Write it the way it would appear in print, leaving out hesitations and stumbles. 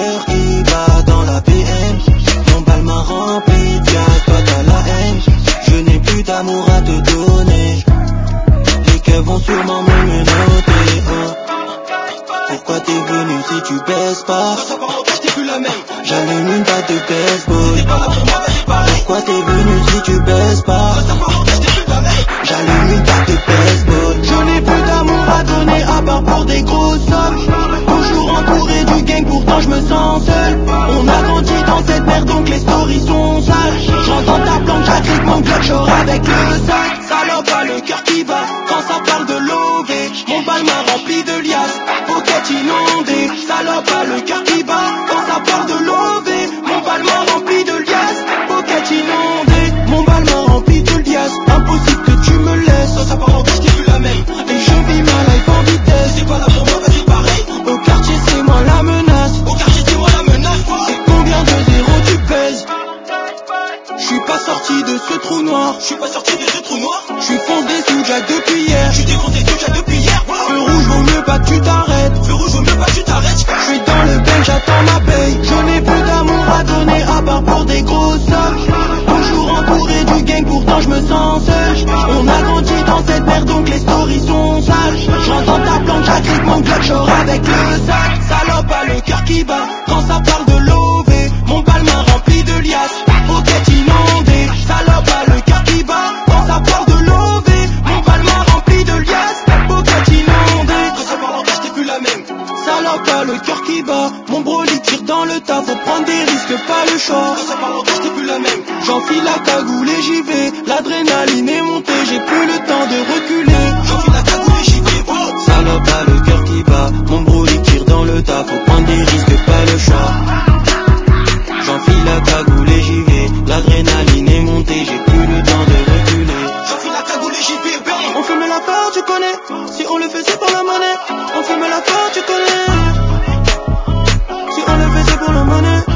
cœur qui bat dans la BM. Mon bal m'a rempli de gaz, toi t'as la haine. Je n'ai plus d'amour à te donner. Les keufs vont sûrement me menotter, oh. Pourquoi t'es venu si tu baisses pas? T'es plus la même. J'allume une batte de baseball. T'es pas là pour moi, vas-y pareil. Pourquoi t'es venu si tu baisses pas? J'allume une batte de baseball. Je n'ai plus d'amour à donner à part pour des grosses sommes. Toujours entouré du gang, pourtant je me sens seul. On a grandi dans cette merde donc les stories sont sales. J'entends ta planche, j'agrippe mon Glock, j'aurai avec le sac. Salope a le cœur qui bat quand ça parle de l'OV. Mon bal m'a rempli de liasses, pocket inondé. Salope a le cœur qui bat quand ça parle de l'OV. Mon bal m'a rempli de liasses, pocket inondé. Mon bal m'a rempli de liasses, impossible que tu me laisses. Ça part en couche, t'es plus la même. Et je vis ma life en vitesse. T'es pas là pour moi, vas-y pareil. Au quartier c'est moi la menace. Au quartier c'est moi la menace. Et combien de zéros tu pèses? J'suis pas sorti de ce trou noir. J'suis pas sorti de ce trou noir. J'suis foncé sous Jack depuis hier. J'suis défoncé sous Jack depuis hier. Feu rouge vaut mieux pas que tu t'arrêtes. Feu rouge vaut mieux pas que tu t'arrêtes. J'suis dans le bain, j'attends ma paye. Je n'ai plus d'amour à donner à part pour des grosses sommes. Toujours entouré du gang, pourtant je me sens seul. On a grandi dans cette merde donc les stories sont sales. J'entends ta planche, j'agrippe mon Glock, j'aurai avec le sac. Salope a le cœur qui bat quand ça parle de l'OV. Mon bal m'a rempli de liasses, pocket inondé. Salope a le cœur qui bat quand ça parle de l'OV. Mon bal m'a rempli de liasses, pocket inondé. Quand ça parle en cash, t'es plus la même. Salope a le cœur qui bat. Mon broly tire dans le tas, faut prendre des risques, pas le choix. Quand ça parle en cash, t'es plus la même. J'enfile la cagoule et j'y vais. L'adrénaline est montée, j'ai plus le temps de reculer. J'enfile la cagoule et j'y vais, wow. Salope a le cœur qui bat. Mon broly tire dans le tas, faut prendre des risques, pas le choix. J'enfile la cagoule et j'y vais. L'adrénaline est montée, j'ai plus le temps de reculer. J'enfile la cagoule et j'y vais, bang. On fume la peur, tu connais. Si on le fait c'est pour la monnaie. On fume la peur, tu connais. Si on le fait c'est pour la monnaie.